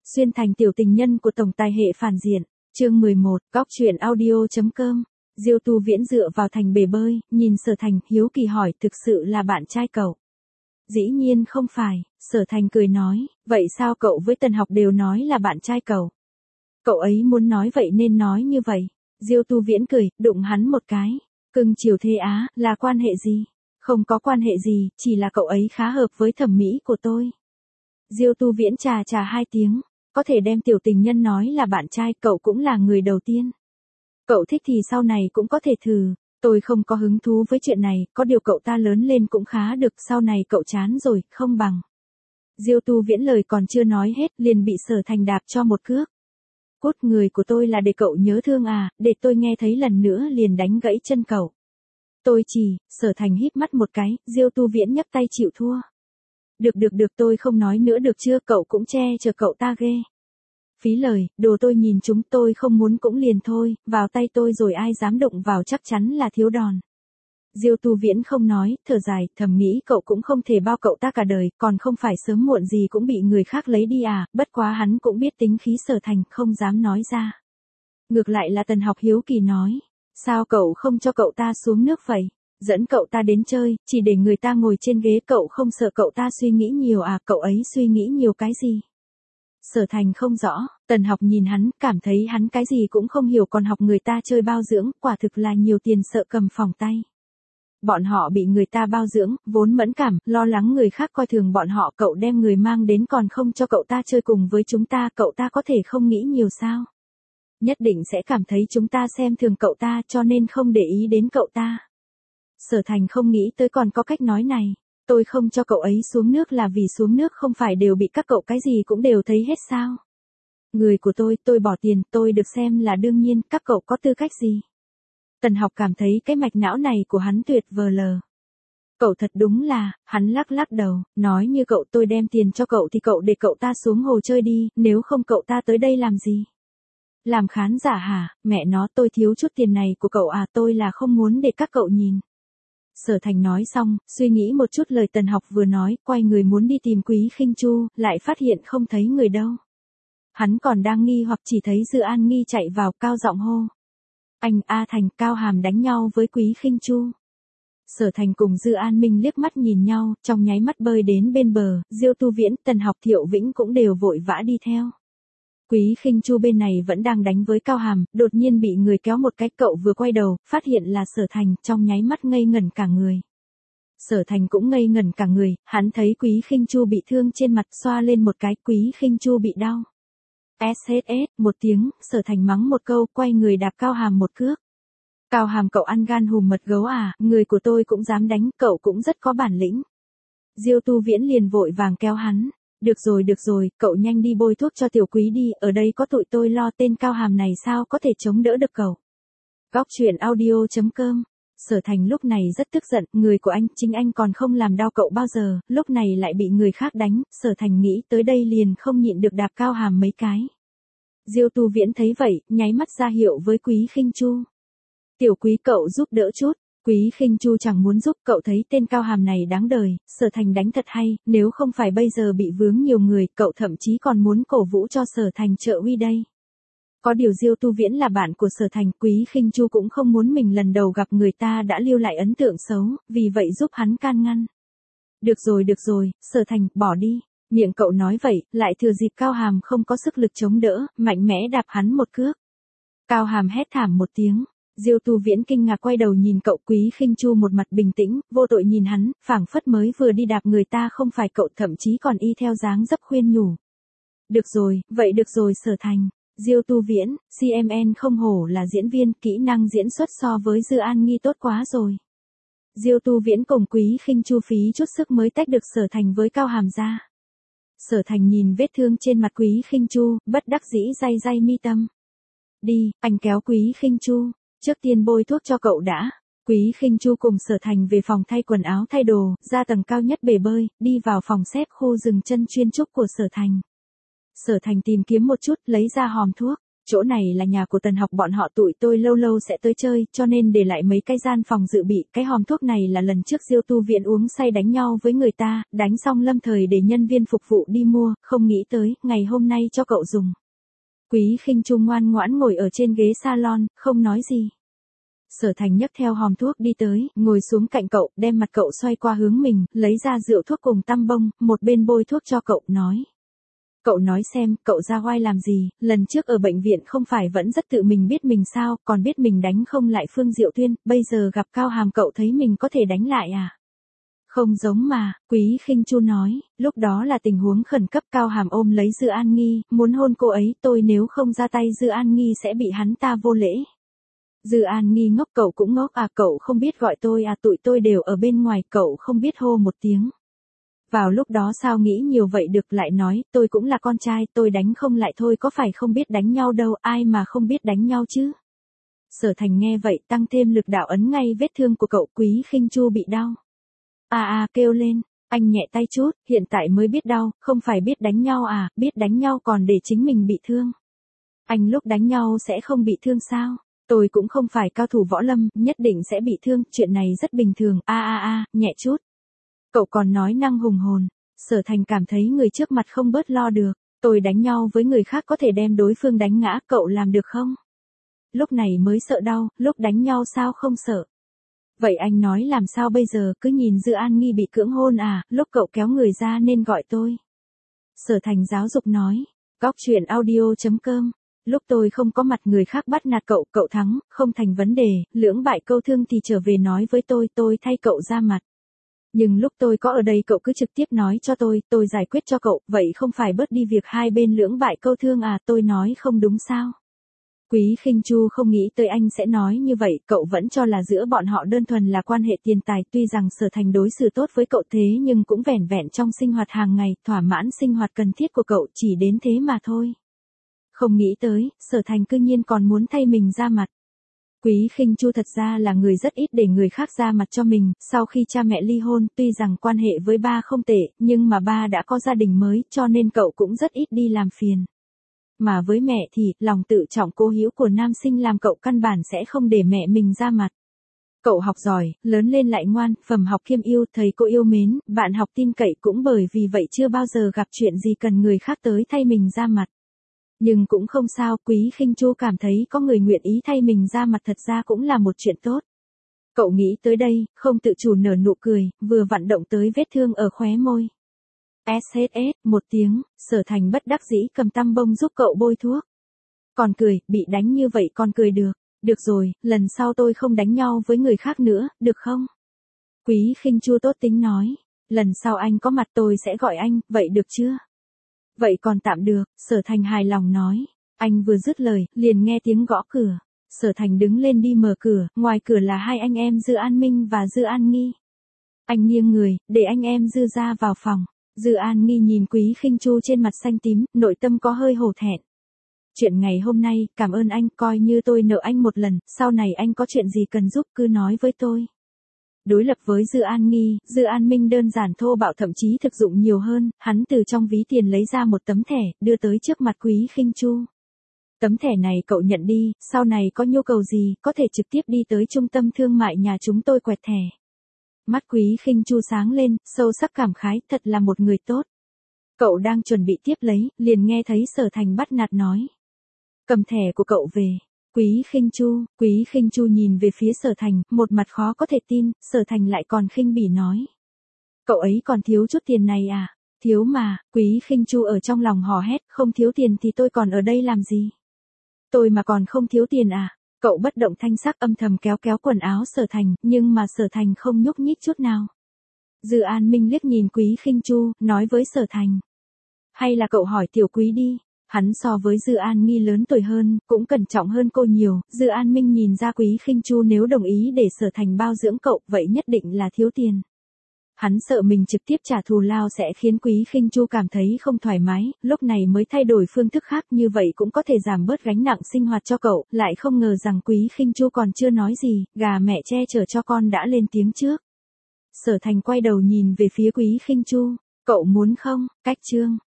Xuyên thành tiểu tình nhân của tổng tài hệ phản diện. Chương 11, Cóc truyện audio.com. Diêu Tu Viễn dựa vào thành bể bơi, nhìn Sở Thành, hiếu kỳ hỏi, thực sự là bạn trai cậu? Dĩ nhiên không phải, Sở Thành cười nói, vậy sao cậu với Tần Học đều nói là bạn trai cậu? Cậu ấy muốn nói vậy nên nói như vậy. Diêu Tu Viễn cười, đụng hắn một cái. Cưng chiều thế á, là quan hệ gì? Không có quan hệ gì, chỉ là cậu ấy khá hợp với thẩm mỹ của tôi. Diêu Tu Viễn chà chà hai tiếng, có thể đem tiểu tình nhân nói là bạn trai, cậu cũng là người đầu tiên. Cậu thích thì sau này cũng có thể thử, tôi không có hứng thú với chuyện này, có điều cậu ta lớn lên cũng khá được, sau này cậu chán rồi, không bằng. Diêu Tu Viễn lời còn chưa nói hết, liền bị Sở Thành đạp cho một cước. Cốt người của tôi là để cậu nhớ thương à, để tôi nghe thấy lần nữa liền đánh gãy chân cậu. Tôi chỉ, Sở Thành híp mắt một cái, Diêu Tu Viễn nhấc tay chịu thua. Được tôi không nói nữa được chưa, cậu cũng che chở cậu ta ghê. Phí lời, đồ tôi nhìn chúng tôi không muốn cũng liền thôi, vào tay tôi rồi ai dám động vào chắc chắn là thiếu đòn. Diêu Tu Viễn không nói, thở dài, thầm nghĩ cậu cũng không thể bao cậu ta cả đời, còn không phải sớm muộn gì cũng bị người khác lấy đi à, bất quá hắn cũng biết tính khí Sở Thành, không dám nói ra. Ngược lại là Tần Học hiếu kỳ nói, sao cậu không cho cậu ta xuống nước vậy? Dẫn cậu ta đến chơi, chỉ để người ta ngồi trên ghế, cậu không sợ cậu ta suy nghĩ nhiều à, cậu ấy suy nghĩ nhiều cái gì? Sở Thành không rõ, Tần Học nhìn hắn, cảm thấy hắn cái gì cũng không hiểu, còn học người ta chơi bao dưỡng, quả thực là nhiều tiền sợ cầm phòng tay. Bọn họ bị người ta bao dưỡng, vốn mẫn cảm, lo lắng người khác coi thường bọn họ, cậu đem người mang đến còn không cho cậu ta chơi cùng với chúng ta, cậu ta có thể không nghĩ nhiều sao? Nhất định sẽ cảm thấy chúng ta xem thường cậu ta cho nên không để ý đến cậu ta. Sở Thành không nghĩ tới còn có cách nói này. Tôi không cho cậu ấy xuống nước là vì xuống nước không phải đều bị các cậu cái gì cũng đều thấy hết sao? Người của tôi bỏ tiền, tôi được xem là đương nhiên, các cậu có tư cách gì? Tần Học cảm thấy cái mạch não này của hắn tuyệt vời lờ. Cậu thật đúng là, hắn lắc đầu, nói như cậu, tôi đem tiền cho cậu thì cậu để cậu ta xuống hồ chơi đi, nếu không cậu ta tới đây làm gì? Làm khán giả hả, mẹ nó, tôi thiếu chút tiền này của cậu à, tôi là không muốn để các cậu nhìn. Sở Thành nói xong, suy nghĩ một chút lời Tần Học vừa nói, quay người muốn đi tìm Quý Khinh Chu, lại phát hiện không thấy người đâu. Hắn còn đang nghi hoặc chỉ thấy Dư An Nghi chạy vào, cao giọng hô. Anh A Thành, Cao Hàm đánh nhau với Quý Khinh Chu. Sở Thành cùng Dư An Minh liếc mắt nhìn nhau, trong nháy mắt bơi đến bên bờ, Diêu Tu Viễn, Tần Học, Thiệu Vĩnh cũng đều vội vã đi theo. Quý Khinh Chu bên này vẫn đang đánh với Cao Hàm, đột nhiên bị người kéo một cái, cậu vừa quay đầu, phát hiện là Sở Thành, trong nháy mắt ngây ngẩn cả người. Sở Thành cũng ngây ngẩn cả người, hắn thấy Quý Khinh Chu bị thương trên mặt, xoa lên một cái, Quý Khinh Chu bị đau. SSS, một tiếng, Sở Thành mắng một câu, quay người đạp Cao Hàm một cước. Cao Hàm, cậu ăn gan hùm mật gấu à, người của tôi cũng dám đánh, cậu cũng rất có bản lĩnh. Diêu Tu Viễn liền vội vàng kéo hắn. Được rồi, cậu nhanh đi bôi thuốc cho Tiểu Quý đi, ở đây có tụi tôi lo, tên Cao Hàm này sao có thể chống đỡ được cậu. Cóc truyện audio.com. Sở Thành lúc này rất tức giận, người của anh, chính anh còn không làm đau cậu bao giờ, lúc này lại bị người khác đánh, Sở Thành nghĩ tới đây liền không nhịn được đạp Cao Hàm mấy cái. Diêu Tu Viễn thấy vậy, nháy mắt ra hiệu với Quý Khinh Chu. Tiểu Quý, cậu giúp đỡ chút. Quý Khinh Chu chẳng muốn giúp, cậu thấy tên Cao Hàm này đáng đời, Sở Thành đánh thật hay, nếu không phải bây giờ bị vướng nhiều người, cậu thậm chí còn muốn cổ vũ cho Sở Thành trợ uy đây. Có điều Diêu Tu Viễn là bạn của Sở Thành, Quý Khinh Chu cũng không muốn mình lần đầu gặp người ta đã lưu lại ấn tượng xấu, vì vậy giúp hắn can ngăn. Được rồi, Sở Thành, bỏ đi. Miệng cậu nói vậy, lại thừa dịp Cao Hàm không có sức lực chống đỡ, mạnh mẽ đạp hắn một cước. Cao Hàm hét thảm một tiếng. Diêu Tu Viễn kinh ngạc quay đầu nhìn cậu, Quý Khinh Chu một mặt bình tĩnh, vô tội nhìn hắn, phảng phất mới vừa đi đạp người ta không phải cậu, thậm chí còn y theo dáng dấp khuyên nhủ. Được rồi, vậy được rồi Sở Thành. Diêu Tu Viễn, CMN không hổ là diễn viên, kỹ năng diễn xuất so với Dư An Nghi tốt quá rồi. Diêu Tu Viễn cùng Quý Khinh Chu phí chút sức mới tách được Sở Thành với Cao Hàm ra. Sở Thành nhìn vết thương trên mặt Quý Khinh Chu, bất đắc dĩ day mi tâm. Đi, anh kéo Quý Khinh Chu. Trước tiên bôi thuốc cho cậu đã. Quý Khinh Chu cùng Sở Thành về phòng thay quần áo thay đồ, ra tầng cao nhất bể bơi, đi vào phòng xếp khu dừng chân chuyên trúc của Sở Thành. Sở Thành tìm kiếm một chút, lấy ra hòm thuốc. Chỗ này là nhà của Tần Học, bọn họ tụi tôi lâu lâu sẽ tới chơi, cho nên để lại mấy cái gian phòng dự bị. Cái hòm thuốc này là lần trước Diêu Tu Viễn uống say đánh nhau với người ta, đánh xong lâm thời để nhân viên phục vụ đi mua, không nghĩ tới, ngày hôm nay cho cậu dùng. Quý Khinh Chu ngoan ngoãn ngồi ở trên ghế salon, không nói gì. Sở Thành nhấc theo hòm thuốc đi tới, ngồi xuống cạnh cậu, đem mặt cậu xoay qua hướng mình, lấy ra rượu thuốc cùng tăm bông, một bên bôi thuốc cho cậu, nói. Cậu nói xem, cậu ra oai làm gì, lần trước ở bệnh viện không phải vẫn rất tự mình biết mình sao, còn biết mình đánh không lại Phương Diệu Tuyên, bây giờ gặp Cao Hàm cậu thấy mình có thể đánh lại à? Không giống mà, Quý Khinh Chu nói, lúc đó là tình huống khẩn cấp. Cao Hàm ôm lấy Dư An Nghi, muốn hôn cô ấy, tôi nếu không ra tay Dư An Nghi sẽ bị hắn ta vô lễ. Dư An Nghi ngốc, cậu cũng ngốc à, cậu không biết gọi tôi à, tụi tôi đều ở bên ngoài, cậu không biết hô một tiếng. Vào lúc đó sao nghĩ nhiều vậy được, lại nói, tôi cũng là con trai, tôi đánh không lại thôi, có phải không biết đánh nhau đâu, ai mà không biết đánh nhau chứ. Sở Thành nghe vậy tăng thêm lực đạo ấn ngay vết thương của cậu. Quý Khinh Chu bị đau. Kêu lên, anh nhẹ tay chút, hiện tại mới biết đau, không phải biết đánh nhau à, biết đánh nhau còn để chính mình bị thương. Anh lúc đánh nhau sẽ không bị thương sao? Tôi cũng không phải cao thủ võ lâm, nhất định sẽ bị thương, chuyện này rất bình thường. Nhẹ chút. Cậu còn nói năng hùng hồn. Sở Thành cảm thấy người trước mặt không bớt lo được. Tôi đánh nhau với người khác có thể đem đối phương đánh ngã, cậu làm được không? Lúc này mới sợ đau, lúc đánh nhau sao không sợ? Vậy anh nói làm sao bây giờ, cứ nhìn Dư An Nghi bị cưỡng hôn à, lúc cậu kéo người ra nên gọi tôi. Sở Thành giáo dục nói. Góc truyện audio.com. Lúc tôi không có mặt người khác bắt nạt cậu, cậu thắng, không thành vấn đề, lưỡng bại câu thương thì trở về nói với tôi thay cậu ra mặt. Nhưng lúc tôi có ở đây cậu cứ trực tiếp nói cho tôi giải quyết cho cậu, vậy không phải bớt đi việc hai bên lưỡng bại câu thương à, tôi nói không đúng sao? Quý Khinh Chu không nghĩ tới anh sẽ nói như vậy, cậu vẫn cho là giữa bọn họ đơn thuần là quan hệ tiền tài, tuy rằng Sở Thành đối xử tốt với cậu thế nhưng cũng vẻn vẹn trong sinh hoạt hàng ngày, thỏa mãn sinh hoạt cần thiết của cậu, chỉ đến thế mà thôi. Không nghĩ tới, Sở Thành cư nhiên còn muốn thay mình ra mặt. Quý Khinh Chu thật ra là người rất ít để người khác ra mặt cho mình, sau khi cha mẹ ly hôn, tuy rằng quan hệ với ba không tệ, nhưng mà ba đã có gia đình mới, cho nên cậu cũng rất ít đi làm phiền. Mà với mẹ thì, lòng tự trọng cố hữu của nam sinh làm cậu căn bản sẽ không để mẹ mình ra mặt. Cậu học giỏi, lớn lên lại ngoan, phẩm học kiêm yêu, thầy cô yêu mến, bạn học tin cậy, cũng bởi vì vậy chưa bao giờ gặp chuyện gì cần người khác tới thay mình ra mặt. Nhưng cũng không sao, Quý Khinh Chu cảm thấy có người nguyện ý thay mình ra mặt thật ra cũng là một chuyện tốt. Cậu nghĩ tới đây, không tự chủ nở nụ cười, vừa vặn động tới vết thương ở khóe môi. Một tiếng, Sở Thành bất đắc dĩ cầm tăm bông giúp cậu bôi thuốc. Còn cười, bị đánh như vậy còn cười được. Được rồi, lần sau tôi không đánh nhau với người khác nữa, được không? Quý Khinh Chu tốt tính nói. Lần sau anh có mặt tôi sẽ gọi anh, vậy được chưa? Vậy còn tạm được, Sở Thành hài lòng nói. Anh vừa dứt lời, liền nghe tiếng gõ cửa. Sở Thành đứng lên đi mở cửa, ngoài cửa là hai anh em Dư An Minh và Dư An Nghi. Anh nghiêng người, để anh em Dư ra vào phòng. Dư An Nghi nhìn Quý Khinh Chu trên mặt xanh tím, nội tâm có hơi hổ thẹn. Chuyện ngày hôm nay, cảm ơn anh, coi như tôi nợ anh một lần, sau này anh có chuyện gì cần giúp cứ nói với tôi. Đối lập với Dư An Nghi, Dư An Minh đơn giản thô bạo, thậm chí thực dụng nhiều hơn, hắn từ trong ví tiền lấy ra một tấm thẻ, đưa tới trước mặt Quý Khinh Chu. Tấm thẻ này cậu nhận đi, sau này có nhu cầu gì, có thể trực tiếp đi tới trung tâm thương mại nhà chúng tôi quẹt thẻ. Mắt Quý Khinh Chu sáng lên, sâu sắc cảm khái, thật là một người tốt. Cậu đang chuẩn bị tiếp lấy, liền nghe thấy Sở Thành bắt nạt nói. Cầm thẻ của cậu về. Quý Khinh Chu nhìn về phía Sở Thành, một mặt khó có thể tin, Sở Thành lại còn khinh bỉ nói. Cậu ấy còn thiếu chút tiền này à? Thiếu mà, Quý Khinh Chu ở trong lòng hò hét, không thiếu tiền thì tôi còn ở đây làm gì? Tôi mà còn không thiếu tiền à? Cậu bất động thanh sắc âm thầm kéo quần áo Sở Thành, nhưng mà Sở Thành không nhúc nhích chút nào. Dư An Minh liếc nhìn Quý Khinh Chu, nói với Sở Thành. Hay là cậu hỏi Tiểu Quý đi. Hắn so với Dư An Nghi lớn tuổi hơn, cũng cẩn trọng hơn cô nhiều, Dư An Minh nhìn ra Quý Khinh Chu nếu đồng ý để Sở Thành bao dưỡng cậu, vậy nhất định là thiếu tiền. Hắn sợ mình trực tiếp trả thù lao sẽ khiến Quý Khinh Chu cảm thấy không thoải mái, lúc này mới thay đổi phương thức khác, như vậy cũng có thể giảm bớt gánh nặng sinh hoạt cho cậu, lại không ngờ rằng Quý Khinh Chu còn chưa nói gì, gà mẹ che chở cho con đã lên tiếng trước. Sở Thành quay đầu nhìn về phía Quý Khinh Chu, cậu muốn không, cách chương.